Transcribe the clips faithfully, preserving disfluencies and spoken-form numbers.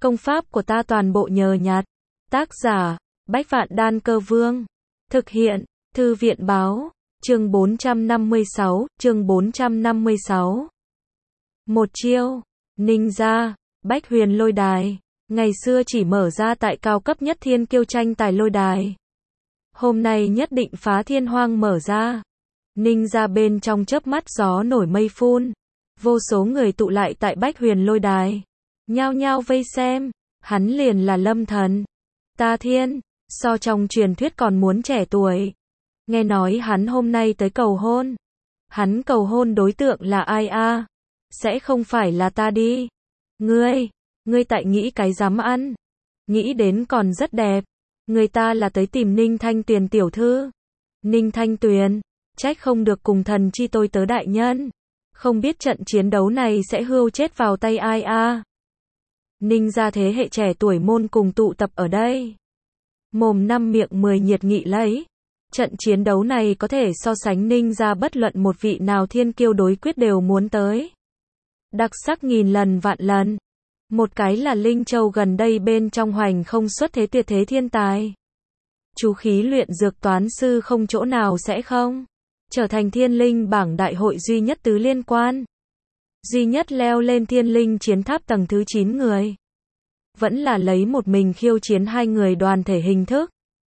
Công pháp của ta toàn bộ nhờ nhặt. Tác giả, Bách Vạn Đan Cơ Vương. Thực hiện, Thư viện báo, chương bốn trăm năm mươi sáu, chương bốn trăm năm mươi sáu. Một chiêu, ninja, Bách Huyền Lôi Đài. Ngày xưa chỉ mở ra tại cao cấp nhất thiên kiêu tranh tài lôi đài. Hôm nay nhất định phá thiên hoang mở ra. Ninja bên trong chớp mắt gió nổi mây phun. Vô số người tụ lại tại Bách Huyền Lôi Đài. Nhao nhao vây xem, hắn liền là Lâm Thần. Ta thiên, so trong truyền thuyết còn muốn trẻ tuổi. Nghe nói hắn hôm nay tới cầu hôn. Hắn cầu hôn đối tượng là ai a? Sẽ không phải là ta đi. Ngươi, ngươi tại nghĩ cái dám ăn. Nghĩ đến còn rất đẹp. Người ta là tới tìm Ninh Thanh Tuyền tiểu thư. Ninh Thanh Tuyền, trách không được cùng thần chi tôi tớ đại nhân. Không biết trận chiến đấu này sẽ hươu chết vào tay ai a? Ninh gia thế hệ trẻ tuổi môn cùng tụ tập ở đây. Mồm năm miệng mười nhiệt nghị lấy. Trận chiến đấu này có thể so sánh Ninh gia bất luận một vị nào thiên kiêu đối quyết đều muốn tới. Đặc sắc nghìn lần vạn lần. Một cái là Linh Châu gần đây bên trong hoành không xuất thế tuyệt thế thiên tài. Chú khí luyện dược toán sư không chỗ nào sẽ không. Trở thành thiên linh bảng đại hội duy nhất tứ liên quan. Duy nhất leo lên thiên linh chiến tháp tầng thứ chín người. Vẫn là lấy một mình khiêu chiến hai người đoàn thể hình thức.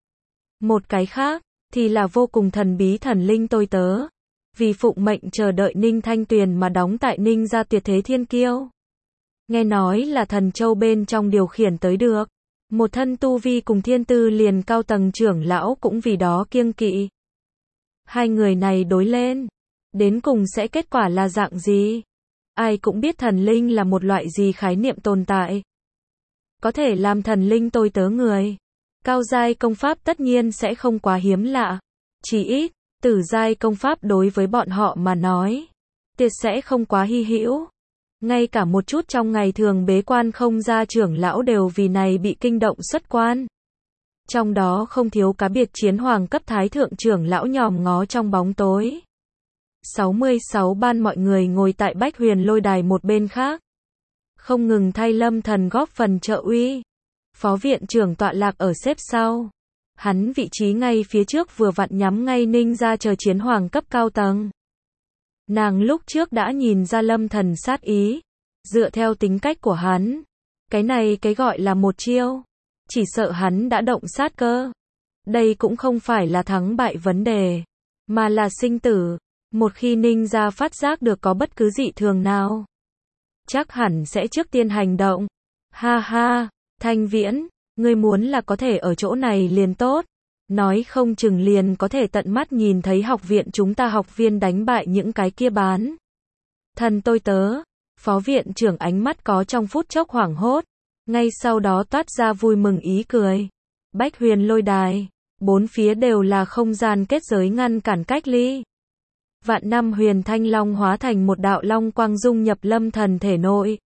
Một cái khác, thì là vô cùng thần bí thần linh tôi tớ. Vì phụng mệnh chờ đợi Ninh Thanh Tuyền mà đóng tại Ninh gia tuyệt thế thiên kiêu. Nghe nói là thần châu bên trong điều khiển tới được. Một thân tu vi cùng thiên tư liền cao tầng trưởng lão cũng vì đó kiêng kỵ. Hai người này đối lên. Đến cùng sẽ kết quả là dạng gì? Ai cũng biết thần linh là một loại gì khái niệm tồn tại. Có thể làm thần linh tôi tớ người. Cao giai công pháp tất nhiên sẽ không quá hiếm lạ. Chỉ ít, tử giai công pháp đối với bọn họ mà nói. Tuyệt sẽ không quá hy hữu. Ngay cả một chút trong ngày thường bế quan không ra trưởng lão đều vì này bị kinh động xuất quan. Trong đó không thiếu cá biệt chiến hoàng cấp thái thượng trưởng lão nhòm ngó trong bóng tối. sáu mươi sáu ban mọi người ngồi tại Bách Huyền Lôi Đài một bên khác. Không ngừng thay Lâm Thần góp phần trợ uy. Phó viện trưởng tọa lạc ở xếp sau. Hắn vị trí ngay phía trước vừa vặn nhắm ngay Ninh gia chờ chiến hoàng cấp cao tầng. Nàng lúc trước đã nhìn ra Lâm Thần sát ý. Dựa theo tính cách của hắn. Cái này cái gọi là một chiêu. Chỉ sợ hắn đã động sát cơ. Đây cũng không phải là thắng bại vấn đề. Mà là sinh tử. Một khi Ninh gia phát giác được có bất cứ dị thường nào. Chắc hẳn sẽ trước tiên hành động. Ha ha, Thanh Viễn, ngươi muốn là có thể ở chỗ này liền tốt. Nói không chừng liền có thể tận mắt nhìn thấy học viện chúng ta học viên đánh bại những cái kia bán. Thần tôi tớ, phó viện trưởng ánh mắt có trong phút chốc hoảng hốt. Ngay sau đó toát ra vui mừng ý cười. Bách Huyền Lôi Đài, bốn phía đều là không gian kết giới ngăn cản cách ly. Vạn năm huyền thanh long hóa thành một đạo long quang dung nhập Lâm Thần thể nội.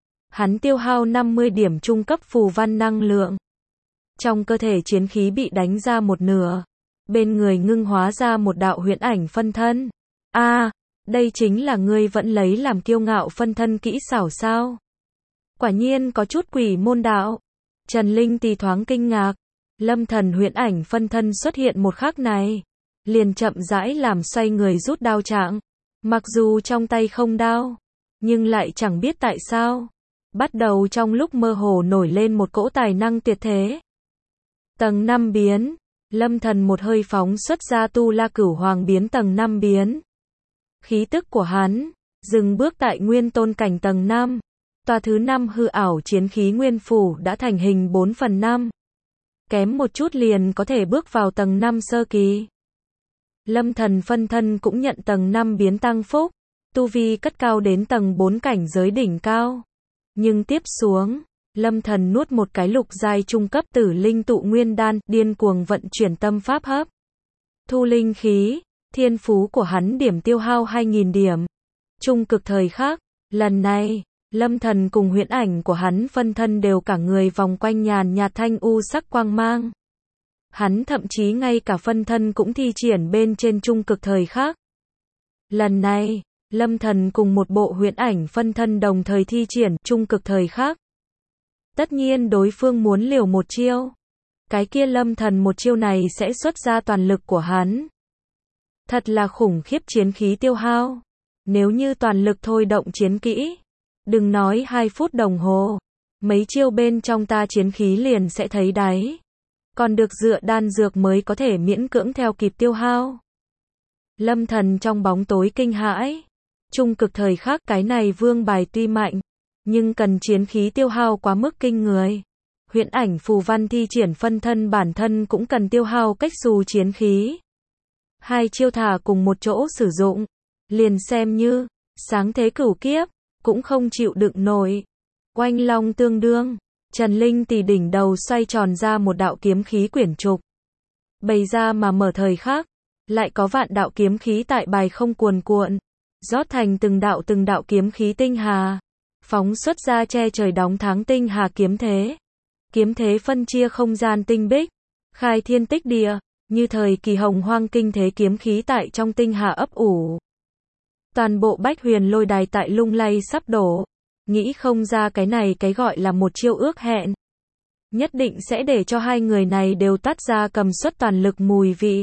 Hắn tiêu hao năm mươi điểm trung cấp phù văn năng lượng. Trong cơ thể chiến khí bị đánh ra một nửa. Bên người ngưng hóa ra một đạo huyễn ảnh phân thân. A, à, đây chính là ngươi vẫn lấy làm kiêu ngạo phân thân kỹ xảo sao? Quả nhiên có chút quỷ môn đạo. Trần Linh tì thoáng kinh ngạc. Lâm Thần huyễn ảnh phân thân xuất hiện một khắc này. Liền chậm rãi làm xoay người rút đao trạng. Mặc dù trong tay không đao. Nhưng lại chẳng biết tại sao. Bắt đầu trong lúc mơ hồ nổi lên một cỗ tài năng tuyệt thế. Tầng năm biến. Lâm Thần một hơi phóng xuất ra tu la cửu hoàng biến tầng năm biến. Khí tức của hắn. Dừng bước tại nguyên tôn cảnh tầng năm. Tòa thứ năm hư ảo chiến khí nguyên phủ đã thành hình bốn phần năm. Kém một chút liền có thể bước vào tầng năm sơ kỳ. Lâm Thần phân thân cũng nhận tầng năm biến tăng phúc. Tu vi cất cao đến tầng bốn cảnh giới đỉnh cao. Nhưng tiếp xuống, Lâm Thần nuốt một cái lục giai trung cấp tử linh tụ nguyên đan, điên cuồng vận chuyển tâm pháp hấp. Thu linh khí, thiên phú của hắn điểm tiêu hao hai nghìn điểm. Trung cực thời khắc, lần này, Lâm Thần cùng huyễn ảnh của hắn phân thân đều cả người vòng quanh nhàn nhạt thanh u sắc quang mang. Hắn thậm chí ngay cả phân thân cũng thi triển bên trên trung cực thời khắc. Lần này, Lâm Thần cùng một bộ huyễn ảnh phân thân đồng thời thi triển trung cực thời khắc. Tất nhiên đối phương muốn liều một chiêu. Cái kia Lâm Thần một chiêu này sẽ xuất ra toàn lực của hắn. Thật là khủng khiếp chiến khí tiêu hao. Nếu như toàn lực thôi động chiến kỹ, đừng nói hai phút đồng hồ, mấy chiêu bên trong ta chiến khí liền sẽ thấy đáy. Còn được dựa đan dược mới có thể miễn cưỡng theo kịp tiêu hao. Lâm Thần trong bóng tối kinh hãi. Trung cực thời khắc cái này vương bài tuy mạnh, nhưng cần chiến khí tiêu hao quá mức kinh người. Huyễn ảnh phù văn thi triển phân thân bản thân cũng cần tiêu hao cách xù chiến khí. Hai chiêu thả cùng một chỗ sử dụng, liền xem như sáng thế cửu kiếp, cũng không chịu đựng nổi. Oanh long tương đương, Trần Linh Tỳ đỉnh đầu xoay tròn ra một đạo kiếm khí quyển trục. Bày ra mà mở thời khắc, lại có vạn đạo kiếm khí tại bài không cuồn cuộn, rót thành từng đạo từng đạo kiếm khí tinh hà, phóng xuất ra che trời đóng tháng tinh hà kiếm thế. Kiếm thế phân chia không gian tinh bích, khai thiên tích địa, như thời kỳ hồng hoang kinh thế kiếm khí tại trong tinh hà ấp ủ. Toàn bộ Bách Huyền lôi đài tại lung lay sắp đổ, nghĩ không ra cái này cái gọi là một chiêu ước hẹn. Nhất định sẽ để cho hai người này đều tắt ra cầm suất toàn lực mùi vị.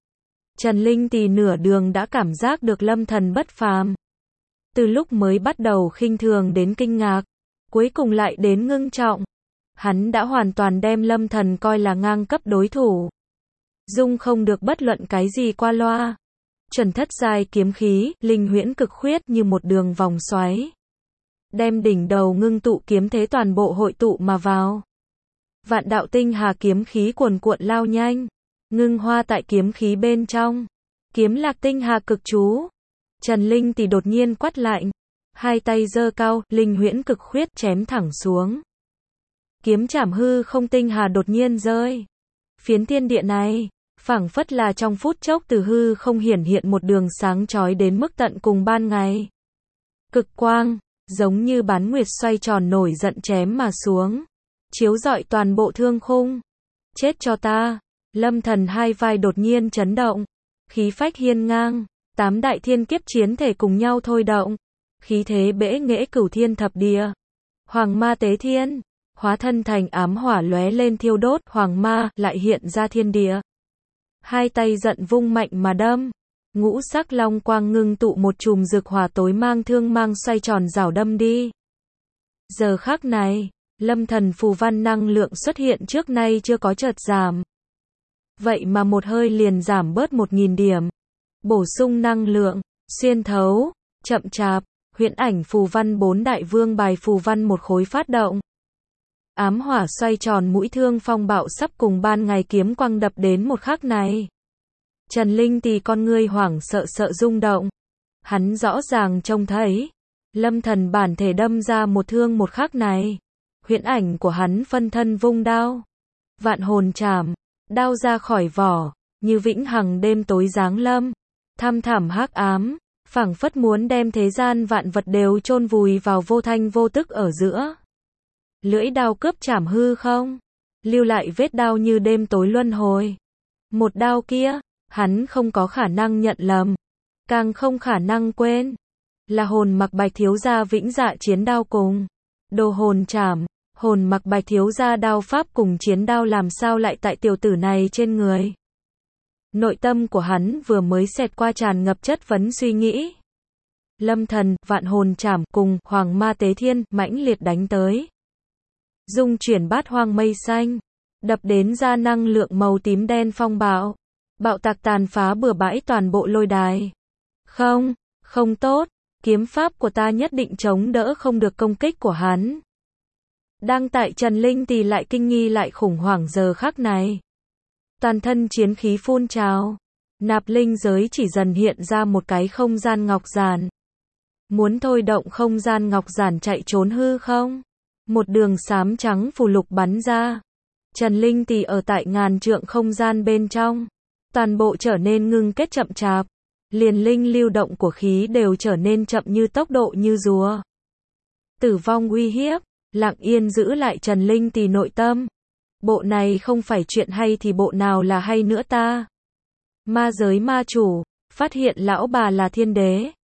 Trần Linh Tỳ nửa đường đã cảm giác được Lâm Thần bất phàm. Từ lúc mới bắt đầu khinh thường đến kinh ngạc, cuối cùng lại đến ngưng trọng. Hắn đã hoàn toàn đem Lâm Thần coi là ngang cấp đối thủ. Dung không được bất luận cái gì qua loa. Chuẩn thất giai kiếm khí, linh huyễn cực khuyết như một đường vòng xoáy. Đem đỉnh đầu ngưng tụ kiếm thế toàn bộ hội tụ mà vào. Vạn đạo tinh hà kiếm khí cuồn cuộn lao nhanh, ngưng hoa tại kiếm khí bên trong. Kiếm lạc tinh hà cực chú. Trần Linh Tỳ đột nhiên quát lạnh, hai tay giơ cao, linh huyễn cực khuyết chém thẳng xuống. Kiếm chảm hư không tinh hà đột nhiên rơi. Phiến thiên địa này, phảng phất là trong phút chốc từ hư không hiển hiện một đường sáng chói đến mức tận cùng ban ngày. Cực quang, giống như bán nguyệt xoay tròn nổi giận chém mà xuống, chiếu rọi toàn bộ thương khung. Chết cho ta! Lâm Thần hai vai đột nhiên chấn động, khí phách hiên ngang, tám đại thiên kiếp chiến thể cùng nhau thôi động, khí thế bẽ nghễ cửu thiên thập địa. Hoàng ma tế thiên, hóa thân thành ám hỏa lóe lên thiêu đốt, hoàng ma lại hiện ra thiên địa. Hai tay giận vung mạnh mà đâm, ngũ sắc long quang ngưng tụ một chùm rực hỏa tối mang thương mang xoay tròn rảo đâm đi. Giờ khắc này, Lâm Thần phù văn năng lượng xuất hiện trước nay chưa có chợt giảm. Vậy mà một hơi liền giảm bớt một nghìn điểm. Bổ sung năng lượng, xuyên thấu, chậm chạp, huyễn ảnh phù văn bốn đại vương bài phù văn một khối phát động. Ám hỏa xoay tròn mũi thương phong bạo sắp cùng ban ngày kiếm quang đập đến một khắc này. Trần Linh Tỳ con ngươi hoảng sợ sợ rung động. Hắn rõ ràng trông thấy, Lâm Thần bản thể đâm ra một thương một khắc này. Huyễn ảnh của hắn phân thân vung đao. Vạn hồn chảm, đao ra khỏi vỏ, như vĩnh hằng đêm tối giáng lâm. Thăm thẳm hắc ám, phảng phất muốn đem thế gian vạn vật đều chôn vùi vào vô thanh vô tức ở giữa. Lưỡi đao cướp chảm hư không, lưu lại vết đao như đêm tối luân hồi. Một đao kia, hắn không có khả năng nhận lầm, càng không khả năng quên. Là hồn mặc bạch thiếu gia vĩnh dạ chiến đao cùng. Đồ hồn chảm, hồn mặc bạch thiếu gia đao pháp cùng chiến đao làm sao lại tại tiểu tử này trên người. Nội tâm của hắn vừa mới xẹt qua tràn ngập chất vấn suy nghĩ. Lâm Thần, vạn hồn chảm cùng hoàng ma tế thiên mãnh liệt đánh tới. Dung chuyển bát hoang mây xanh, đập đến ra năng lượng màu tím đen phong bạo, bạo tạc tàn phá bừa bãi toàn bộ lôi đài. Không, không tốt, kiếm pháp của ta nhất định chống đỡ không được công kích của hắn. Đang tại Trần Linh Tỳ lại kinh nghi lại khủng hoảng giờ khắc này. Toàn thân chiến khí phun trào, nạp linh giới chỉ dần hiện ra một cái không gian ngọc giản. Muốn thôi động không gian ngọc giản chạy trốn hư không? Một đường xám trắng phù lục bắn ra. Trần Linh Tỳ ở tại ngàn trượng không gian bên trong, toàn bộ trở nên ngưng kết chậm chạp, liền linh lưu động của khí đều trở nên chậm như tốc độ như rùa. Tử vong uy hiếp, lặng yên giữ lại Trần Linh Tỳ nội tâm. Bộ này không phải chuyện hay thì bộ nào là hay nữa ta? Ma giới ma chủ, phát hiện lão bà là thiên đế.